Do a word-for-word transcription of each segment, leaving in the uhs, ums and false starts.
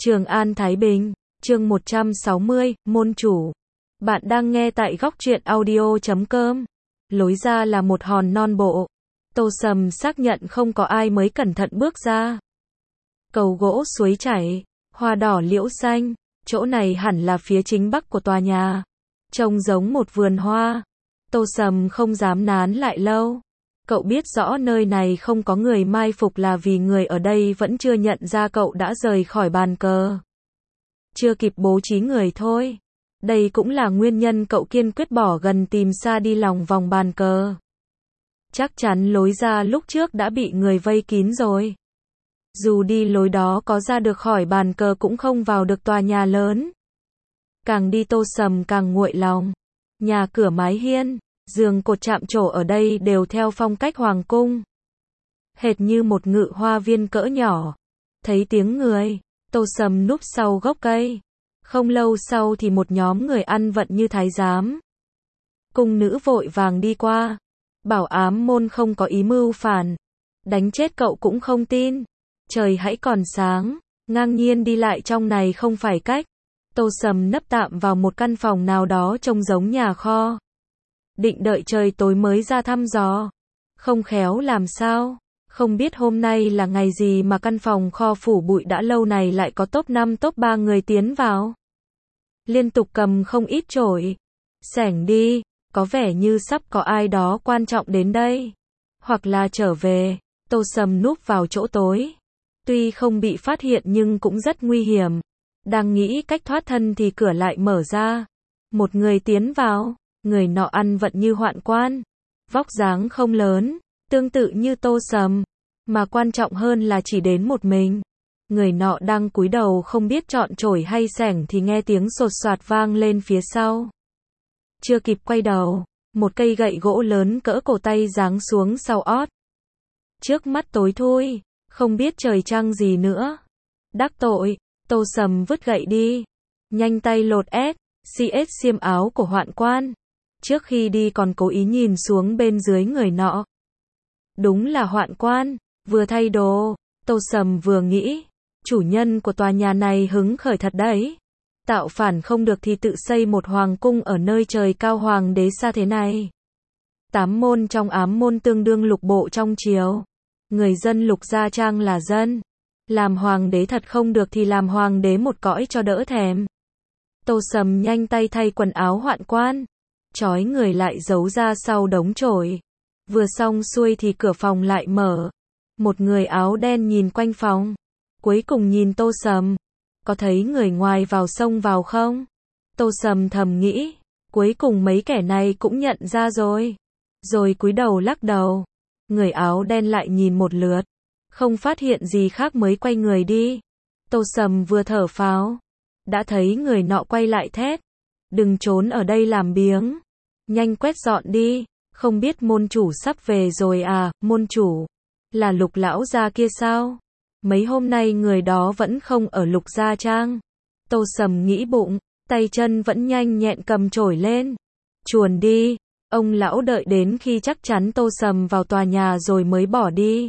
Trường An Thái Bình, chương một trăm sáu mươi, môn chủ. Bạn đang nghe tại góc truyện audio chấm com. Lối ra là một hòn non bộ. Tô Sầm xác nhận không có ai mới cẩn thận bước ra. Cầu gỗ suối chảy, hoa đỏ liễu xanh, chỗ này hẳn là phía chính bắc của tòa nhà. Trông giống một vườn hoa. Tô Sầm không dám nán lại lâu. Cậu biết rõ nơi này không có người mai phục là vì người ở đây vẫn chưa nhận ra cậu đã rời khỏi bàn cờ. Chưa kịp bố trí người thôi. Đây cũng là nguyên nhân cậu kiên quyết bỏ gần tìm xa đi lòng vòng bàn cờ. Chắc chắn lối ra lúc trước đã bị người vây kín rồi. Dù đi lối đó có ra được khỏi bàn cờ cũng không vào được tòa nhà lớn. Càng đi Tô Sầm càng nguội lòng. Nhà cửa mái hiên, giường cột chạm trổ ở đây đều theo phong cách hoàng cung. Hệt như một ngự hoa viên cỡ nhỏ. Thấy tiếng người, Tô Sầm núp sau gốc cây. Không lâu sau thì một nhóm người ăn vận như thái giám. Cung nữ vội vàng đi qua. Bảo ám môn không có ý mưu phản. Đánh chết cậu cũng không tin. Trời hãy còn sáng, ngang nhiên đi lại trong này không phải cách. Tô Sầm nấp tạm vào một căn phòng nào đó trông giống nhà kho. Định đợi trời tối mới ra thăm dò. Không khéo làm sao, không biết hôm nay là ngày gì mà căn phòng kho phủ bụi đã lâu này lại có top năm top ba người tiến vào. Liên tục cầm không ít chổi. Xẻng đi, có vẻ như sắp có ai đó quan trọng đến đây. Hoặc là trở về. Tô Sầm núp vào chỗ tối. Tuy không bị phát hiện nhưng cũng rất nguy hiểm. Đang nghĩ cách thoát thân thì cửa lại mở ra. Một người tiến vào. Người nọ ăn vận như hoạn quan. Vóc dáng không lớn, tương tự như Tô Sầm. Mà quan trọng hơn là chỉ đến một mình. Người nọ đang cúi đầu không biết chọn chổi hay xẻng thì nghe tiếng sột soạt vang lên phía sau. Chưa kịp quay đầu, một cây gậy gỗ lớn cỡ cổ tay giáng xuống sau ót. Trước mắt tối thui, không biết trời trăng gì nữa. Đắc tội, Tô Sầm vứt gậy đi. Nhanh tay lột ép, xi ết xiêm áo của hoạn quan. Trước khi đi còn cố ý nhìn xuống bên dưới người nọ. Đúng là hoạn quan, vừa thay đồ. Tô Sầm vừa nghĩ, chủ nhân của tòa nhà này hứng khởi thật đấy. Tạo phản không được thì tự xây một hoàng cung ở nơi trời cao hoàng đế xa thế này. Tám môn trong ám môn tương đương lục bộ trong triều. Người dân Lục Gia Trang là dân. Làm hoàng đế thật không được thì làm hoàng đế một cõi cho đỡ thèm. Tô Sầm nhanh tay thay quần áo hoạn quan. Trói người lại giấu ra sau đống chổi. Vừa xong xuôi thì cửa phòng lại mở. Một người áo đen nhìn quanh phòng. Cuối cùng nhìn Tô Sầm. Có thấy người ngoài vào xông vào không? Tô Sầm thầm nghĩ. Cuối cùng mấy kẻ này cũng nhận ra rồi. Rồi cúi đầu lắc đầu. Người áo đen lại nhìn một lượt. Không phát hiện gì khác mới quay người đi. Tô Sầm vừa thở phào. Đã thấy người nọ quay lại thét. Đừng trốn ở đây làm biếng. Nhanh quét dọn đi. Không biết môn chủ sắp về rồi à, môn chủ. Là Lục lão gia kia sao? Mấy hôm nay người đó vẫn không ở Lục Gia Trang. Tô Sầm nghĩ bụng, tay chân vẫn nhanh nhẹn cầm chổi lên. Chuồn đi. Ông lão đợi đến khi chắc chắn Tô Sầm vào tòa nhà rồi mới bỏ đi.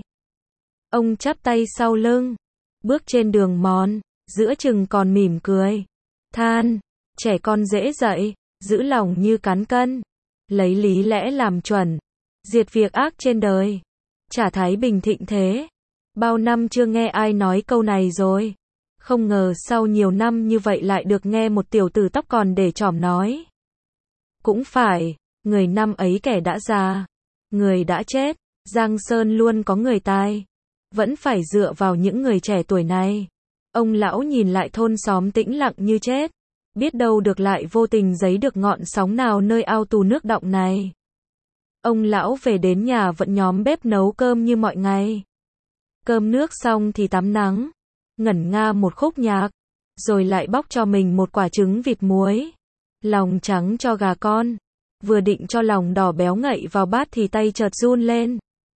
Ông chắp tay sau lưng. Bước trên đường mòn. Giữa chừng còn mỉm cười. Than. Trẻ con dễ dạy. Giữ lòng như cán cân. Lấy lý lẽ làm chuẩn. Diệt việc ác trên đời. Chả Thái Bình thịnh thế. Bao năm chưa nghe ai nói câu này rồi. Không ngờ sau nhiều năm như vậy lại được nghe một tiểu tử tóc còn để trỏm nói. Cũng phải. Người năm ấy kẻ đã già. Người đã chết. Giang Sơn luôn có người tài. Vẫn phải dựa vào những người trẻ tuổi này. Ông lão nhìn lại thôn xóm tĩnh lặng như chết. Biết đâu được lại vô tình giấy được ngọn sóng nào nơi ao tù nước đọng này. Ông lão về đến nhà vẫn nhóm bếp nấu cơm như mọi ngày. Cơm nước xong thì tắm nắng. Ngẩn nga một khúc nhạc. Rồi lại bóc cho mình một quả trứng vịt muối. Lòng trắng cho gà con. Vừa định cho lòng đỏ béo ngậy vào bát thì tay chợt run lên.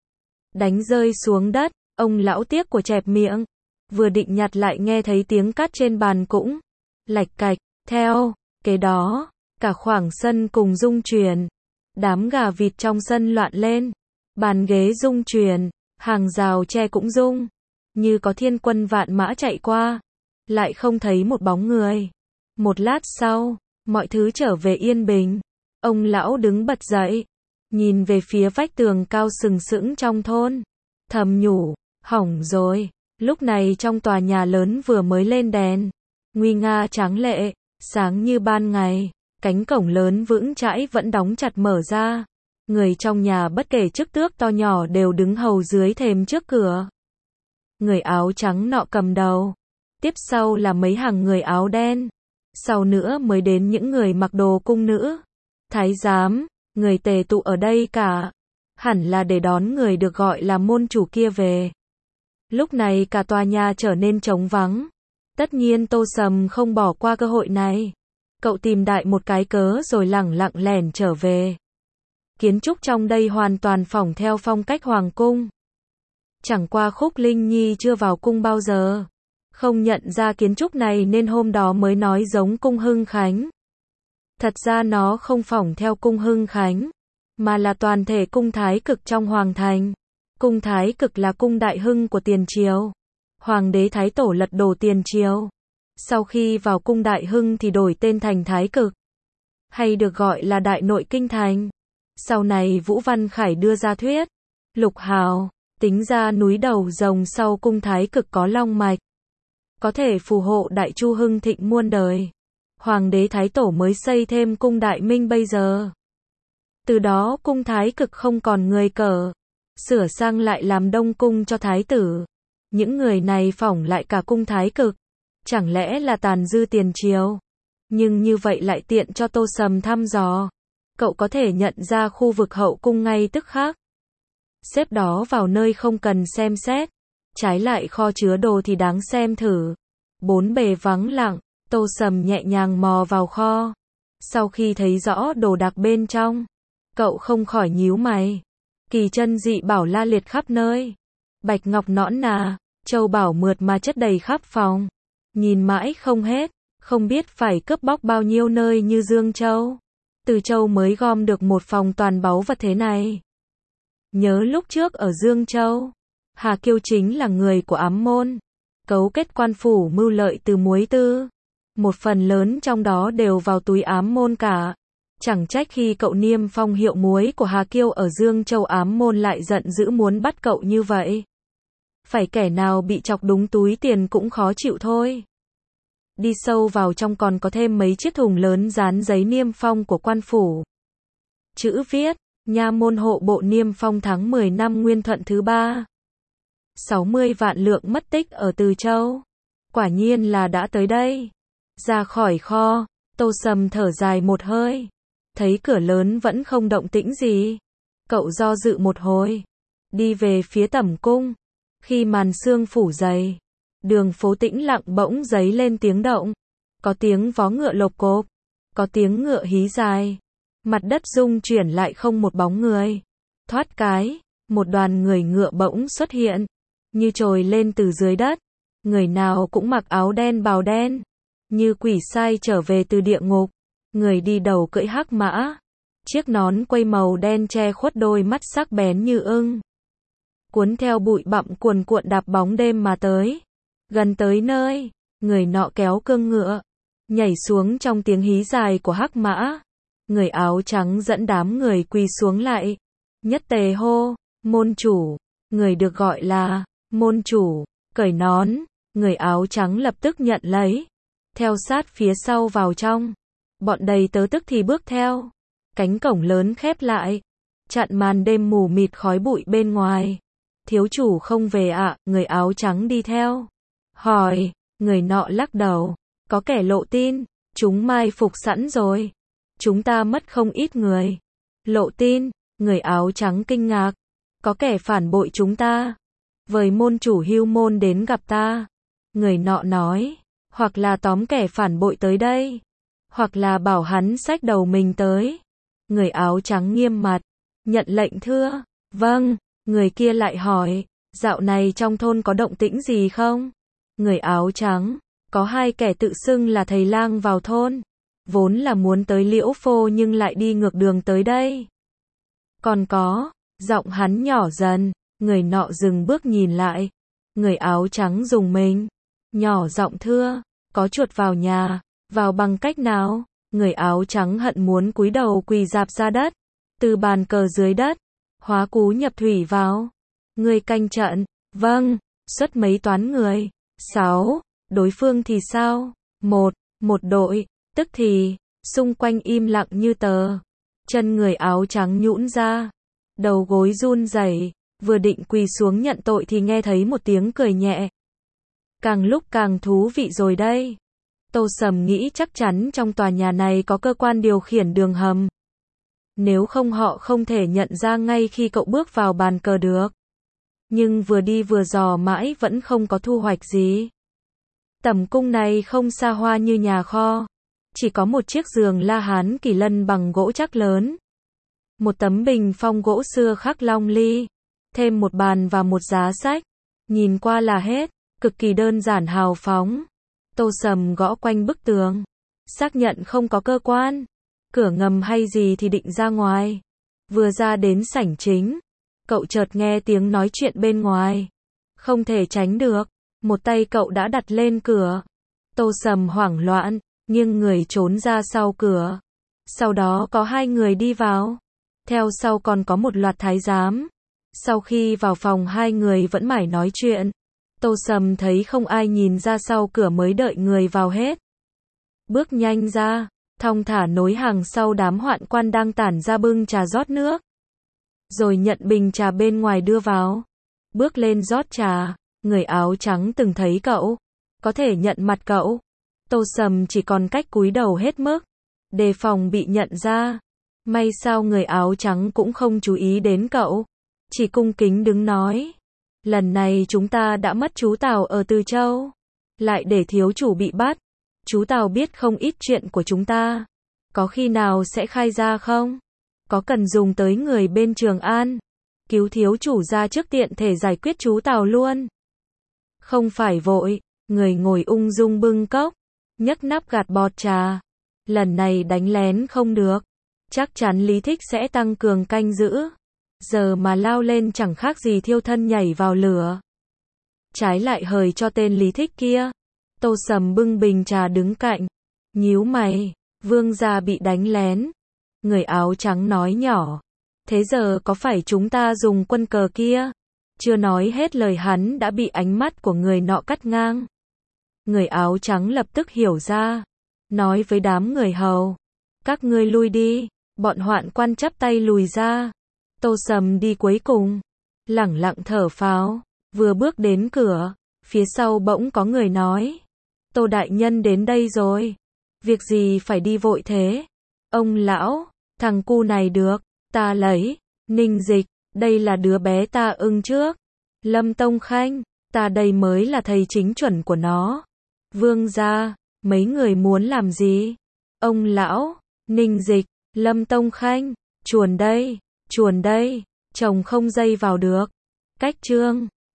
Đánh rơi xuống đất. Ông lão tiếc của chẹp miệng. Vừa định nhặt lại nghe thấy tiếng cắt trên bàn cũng lạch cạch. Theo kế đó, cả khoảng sân cùng rung chuyển. Đám gà vịt trong sân loạn lên. Bàn ghế rung chuyển. Hàng rào tre cũng rung. Như có thiên quân vạn mã chạy qua. lại không thấy một bóng người. Một lát sau, mọi thứ trở về yên bình. Ông lão đứng bật dậy, nhìn về phía vách tường cao sừng sững trong thôn, thầm nhủ, hỏng rồi. Lúc này trong tòa nhà lớn vừa mới lên đèn, nguy nga tráng lệ, sáng như ban ngày, cánh cổng lớn vững chãi vẫn đóng chặt mở ra. Người trong nhà bất kể chức tước to nhỏ đều đứng hầu dưới thềm trước cửa. Người áo trắng nọ cầm đầu, tiếp sau là mấy hàng người áo đen, sau nữa mới đến những người mặc đồ cung nữ, thái giám, người tề tụ ở đây cả, hẳn là để đón người được gọi là môn chủ kia về. Lúc này cả tòa nhà trở nên trống vắng. Tất nhiên Tô Sầm không bỏ qua cơ hội này. Cậu tìm đại một cái cớ rồi lẳng lặng lẻn trở về. Kiến trúc trong đây hoàn toàn phỏng theo phong cách hoàng cung. Chẳng qua Khúc Linh Nhi chưa vào cung bao giờ, không nhận ra kiến trúc này nên hôm đó mới nói giống cung Hưng Khánh. Thật ra nó không phỏng theo cung Hưng Khánh, mà là toàn thể cung Thái Cực trong hoàng thành. Cung Thái Cực là cung đại hưng của tiền triều. Hoàng đế Thái Tổ lật đổ tiền triều. Sau khi vào cung đại hưng thì đổi tên thành Thái Cực, hay được gọi là Đại Nội Kinh Thành. Sau này Vũ Văn Khải đưa ra thuyết Lục Hào, tính ra núi đầu rồng sau cung Thái Cực có long mạch, có thể phù hộ Đại Chu hưng thịnh muôn đời. Hoàng đế Thái Tổ mới xây thêm cung Đại Minh bây giờ. Từ đó cung Thái Cực không còn người cờ, sửa sang lại làm đông cung cho thái tử. Những người này phỏng lại cả cung Thái Cực, chẳng lẽ là tàn dư tiền triều? Nhưng như vậy lại tiện cho Tô Sầm thăm dò. Cậu có thể nhận ra khu vực hậu cung ngay tức khắc. Xếp đó vào nơi không cần xem xét. Trái lại kho chứa đồ thì đáng xem thử. Bốn bề vắng lặng, Tô Sầm nhẹ nhàng mò vào kho. Sau khi thấy rõ đồ đạc bên trong, cậu không khỏi nhíu mày. Kỳ chân dị bảo la liệt khắp nơi. Bạch ngọc nõn nà, châu bảo mượt mà chất đầy khắp phòng. Nhìn mãi không hết, không biết phải cướp bóc bao nhiêu nơi như Dương Châu. Từ Châu mới gom được một phòng toàn báu vật thế này. Nhớ lúc trước ở Dương Châu, Hà Kiêu chính là người của ám môn, cấu kết quan phủ mưu lợi từ muối tư. Một phần lớn trong đó đều vào túi ám môn cả. Chẳng trách khi cậu niêm phong hiệu muối của Hà Kiêu ở Dương Châu ám môn lại giận dữ muốn bắt cậu như vậy. Phải kẻ nào bị chọc đúng túi tiền cũng khó chịu thôi. Đi sâu vào trong còn có thêm mấy chiếc thùng lớn dán giấy niêm phong của quan phủ. Chữ viết, nha môn hộ bộ niêm phong tháng mười năm Nguyên Thuận thứ ba. sáu mươi vạn lượng mất tích ở Từ Châu. Quả nhiên là đã tới đây. Ra khỏi kho, Tô Sầm thở dài một hơi. Thấy cửa lớn vẫn không động tĩnh gì. Cậu do dự một hồi. Đi về phía tẩm cung. Khi màn sương phủ dày, đường phố tĩnh lặng bỗng dấy lên tiếng động. Có tiếng vó ngựa lộc cộp. Có tiếng ngựa hí dài. Mặt đất rung chuyển lại không một bóng người. Thoát cái, một đoàn người ngựa bỗng xuất hiện. Như trồi lên từ dưới đất. Người nào cũng mặc áo đen bào đen. Như quỷ sai trở về từ địa ngục. Người đi đầu cưỡi hắc mã. Chiếc nón quây màu đen che khuất đôi mắt sắc bén như ưng. Cuốn theo bụi bặm cuồn cuộn đạp bóng đêm mà tới. Gần tới nơi, người nọ kéo cương ngựa, nhảy xuống trong tiếng hí dài của hắc mã. Người áo trắng dẫn đám người quỳ xuống lại. Nhất tề hô, môn chủ. Người được gọi là môn chủ, cởi nón. Người áo trắng lập tức nhận lấy. Theo sát phía sau vào trong. Bọn đầy tớ tức thì bước theo. Cánh cổng lớn khép lại. Chặn màn đêm mù mịt khói bụi bên ngoài. Thiếu chủ không về ạ, à, người áo trắng đi theo. Hỏi, người nọ lắc đầu. Có kẻ lộ tin, chúng mai phục sẵn rồi. Chúng ta mất không ít người. Lộ tin, người áo trắng kinh ngạc. Có kẻ phản bội chúng ta. Vời môn chủ hưu môn đến gặp ta. Người nọ nói, hoặc là tóm kẻ phản bội tới đây. Hoặc là bảo hắn xách đầu mình tới. Người áo trắng nghiêm mặt. Nhận lệnh thưa. Vâng. Người kia lại hỏi, dạo này trong thôn có động tĩnh gì không? Người áo trắng, có hai kẻ tự xưng là thầy lang vào thôn. Vốn là muốn tới Liễu Phô nhưng lại đi ngược đường tới đây. Còn có, giọng hắn nhỏ dần, người nọ dừng bước nhìn lại. Người áo trắng rùng mình. nhỏ giọng thưa, có chuột vào nhà, vào bằng cách nào? Người áo trắng hận muốn cúi đầu quỳ rạp ra đất, từ bàn cờ dưới đất, hóa cú nhập thủy vào. Người canh trận, vâng, xuất mấy toán người. Sáu, đối phương thì sao? Một, một đội, tức thì, xung quanh im lặng như tờ. Chân người áo trắng nhũn ra, đầu gối run rẩy, vừa định quỳ xuống nhận tội thì nghe thấy một tiếng cười nhẹ. Càng lúc càng thú vị rồi đây. Tô Sầm nghĩ chắc chắn trong tòa nhà này có cơ quan điều khiển đường hầm. Nếu không họ không thể nhận ra ngay khi cậu bước vào bàn cờ được. Nhưng vừa đi vừa dò mãi vẫn không có thu hoạch gì. Tẩm cung này không xa hoa như nhà kho. Chỉ có một chiếc giường La Hán Kỳ Lân bằng gỗ chắc lớn. Một tấm bình phong gỗ xưa khắc long ly. Thêm một bàn và một giá sách. Nhìn qua là hết. Cực kỳ đơn giản hào phóng. Tô Sầm gõ quanh bức tường. Xác nhận không có cơ quan, cửa ngầm hay gì thì định ra ngoài. Vừa ra đến sảnh chính, cậu chợt nghe tiếng nói chuyện bên ngoài. Không thể tránh được, một tay cậu đã đặt lên cửa. Tô Sầm hoảng loạn, nghiêng người trốn ra sau cửa. Sau đó có hai người đi vào. Theo sau còn có một loạt thái giám. Sau khi vào phòng hai người vẫn mải nói chuyện. Tô Sầm thấy không ai nhìn ra sau cửa mới đợi người vào hết. Bước nhanh ra, thong thả nối hàng sau đám hoạn quan đang tản ra bưng trà rót nước. Rồi nhận bình trà bên ngoài đưa vào. Bước lên rót trà, người áo trắng từng thấy cậu, có thể nhận mặt cậu. Tô Sầm chỉ còn cách cúi đầu hết mức, đề phòng bị nhận ra. May sao người áo trắng cũng không chú ý đến cậu, chỉ cung kính đứng nói. Lần này chúng ta đã mất chú Tào ở Từ Châu, lại để thiếu chủ bị bắt. Chú Tào biết không ít chuyện của chúng ta, có khi nào sẽ khai ra không? Có cần dùng tới người bên Trường An, cứu thiếu chủ ra trước tiện thể giải quyết chú Tào luôn? Không phải vội, người ngồi ung dung bưng cốc, nhấc nắp gạt bọt trà. Lần này đánh lén không được, chắc chắn Lý Thích sẽ tăng cường canh giữ. Giờ mà lao lên chẳng khác gì thiêu thân nhảy vào lửa. Trái lại hời cho tên Lý Thích kia. Tô Sầm bưng bình trà đứng cạnh, nhíu mày, vương gia bị đánh lén. Người áo trắng nói nhỏ, thế giờ có phải chúng ta dùng quân cờ kia? Chưa nói hết lời hắn đã bị ánh mắt của người nọ cắt ngang. Người áo trắng lập tức hiểu ra, nói với đám người hầu, các ngươi lui đi. Bọn hoạn quan chắp tay lùi ra. Tô Sầm đi cuối cùng, lẳng lặng thở phào, vừa bước đến cửa, phía sau bỗng có người nói, Tô đại nhân đến đây rồi. Việc gì phải đi vội thế? Ông lão, thằng cu này được, ta lấy. Ninh Dịch, đây là đứa bé ta ưng trước. Lâm Tông Khanh, ta đây mới là thầy chính chuẩn của nó. Vương gia, mấy người muốn làm gì? Ông lão, Ninh Dịch, Lâm Tông Khanh, chuồn đây, chuồn đây, chồng không dây vào được. Cách trương